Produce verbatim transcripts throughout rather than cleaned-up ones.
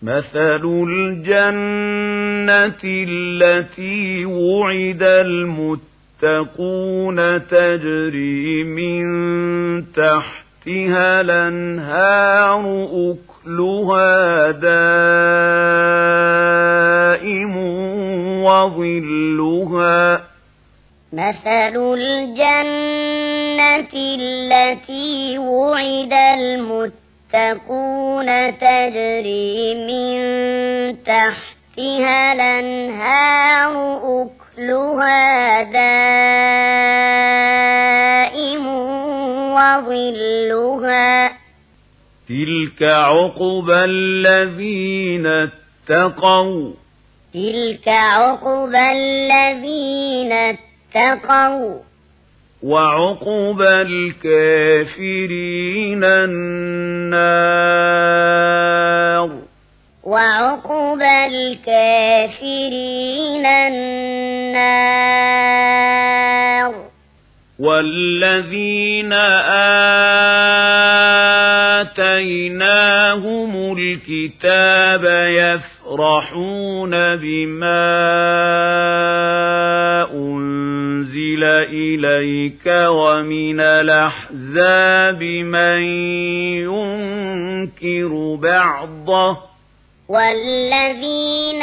مثل الجنة التي وعد المتقون تجري من تحتها الأنهار أكلها دائم وظلها مثل الجنة التي وعد المتقون تجري من تحتها الأنهار أكلها دائم وظلها تلك عقبى الذين اتقوا تلك عقبى الذين اتقوا وعقبى الكافرين النار وعقبى الكافرين النار والذين آتيناهم الكتاب يفرحون بما أنزل إليك ومن الأحزاب من ينكر بعضه والذين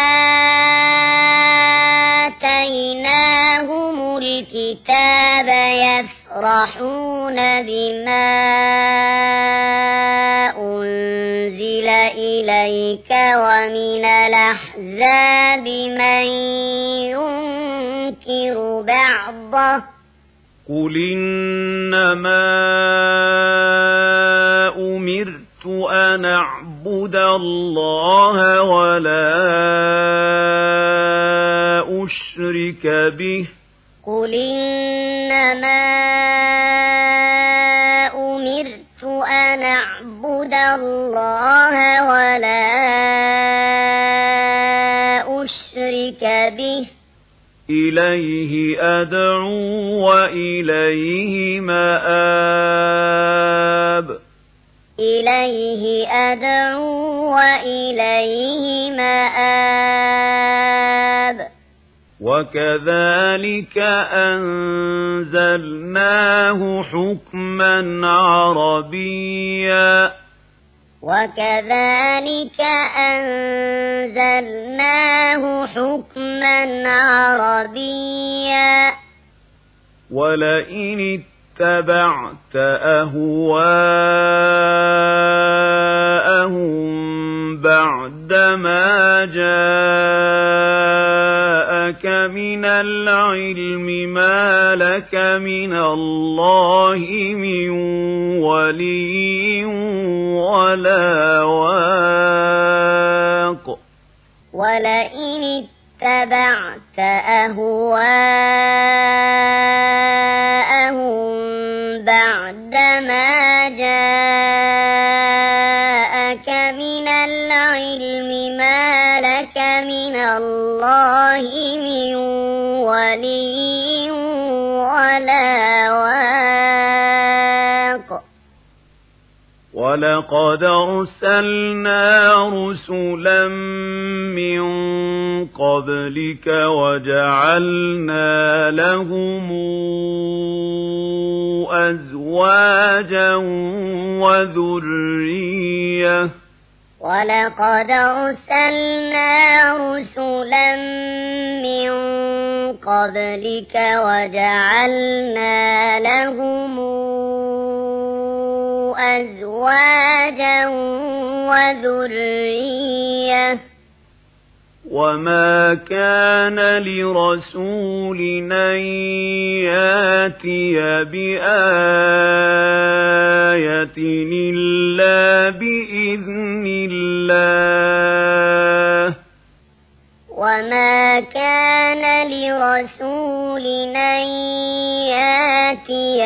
آتيناهم الكتاب يفرحون بما أنزل إليك ومن الأحزاب من ينكر بعضه قل إنما أمرت أن أعبد الله ولا أشرك به قل إنما أمرت أن أعبد الله ولا أشرك به إليه أدعو وإليه مآب إليه أدعو وإليه مآب وكذلك أنزلناه حكما عربيا وكذلك أنزلناه حكما عربيا ولئن اتبعت أهواءهم بعدما جاءك من العلم ما لك من الله من ولي ولا واق ولئن اتبعت أهواءهم بعدما جاءك من العلم ما لك من الله من ولي ولا واق ولقد أرسلنا رسلا من قبلك وجعلنا لهم أزواجا وذرية ولقد أرسلنا رسلا من قبلك وجعلنا لهم أزواجا وذرية وما كان لرسول أن يأتي بآية إلا بإذن الله وما كان لرسول أن يأتي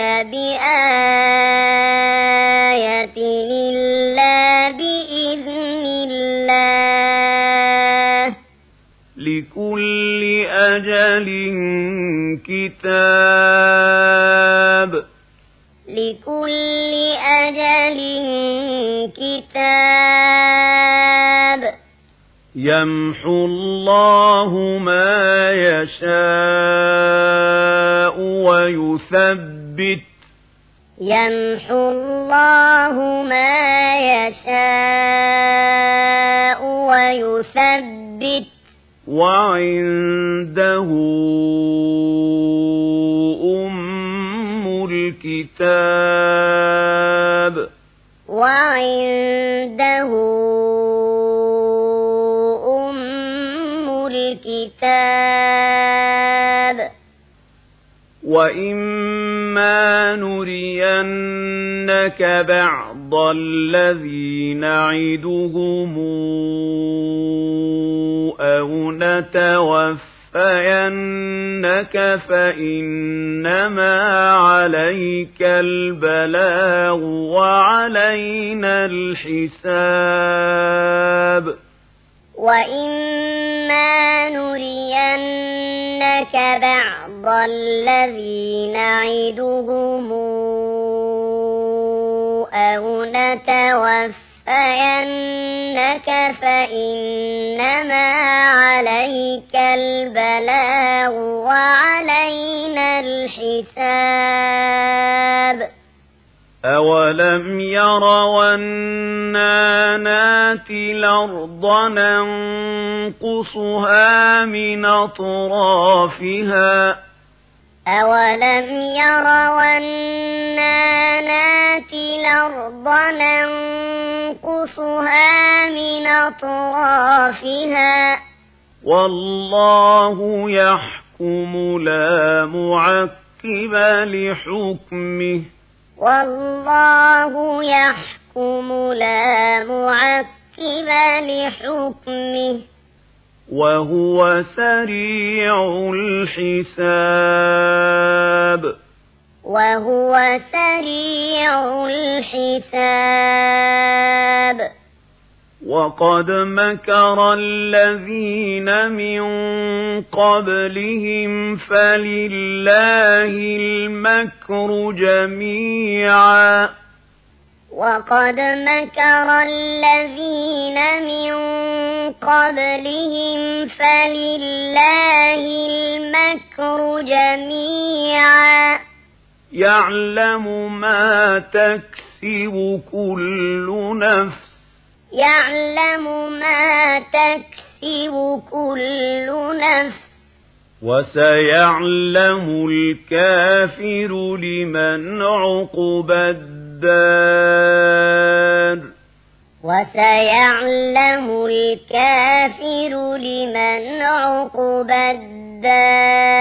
بآية إلا بإذن الله لكل أجل كتاب لكل أجل كتاب يمحو الله ما يشاء ويثبت يمحو الله ما يشاء ويثبت وعنده أم الكتاب وعنده أم الكتاب وإما نرينك بعض الذي نعدهم أو نتوفينك فإنما عليك البلاغ وعلينا الحساب وإما نرينك بعض الذي نعدهم أو نتوفينك فإنما عليك البلاغ وعلينا الحساب أولم يروا أنا ناتي الأرض ننقصها من أطرافها أولم يروا أنا ناتي الأرض ننقصها من أطرافها والله يحكم لا معقب لحكمه والله يحكم لا معقب لحكمه وهو سريع الحساب وهو سريع الحساب وقد مكر الذين من قبلهم فلله المكر جميعا وقد مكر الذين من قبلهم فلله المكر جميعا يعلم ما تكسب كل نفس يعلم ما تكسب كل نفس وسيعلم الكافر لمن عقبى الدار وسيعلم الكافر لمن عقبى الدار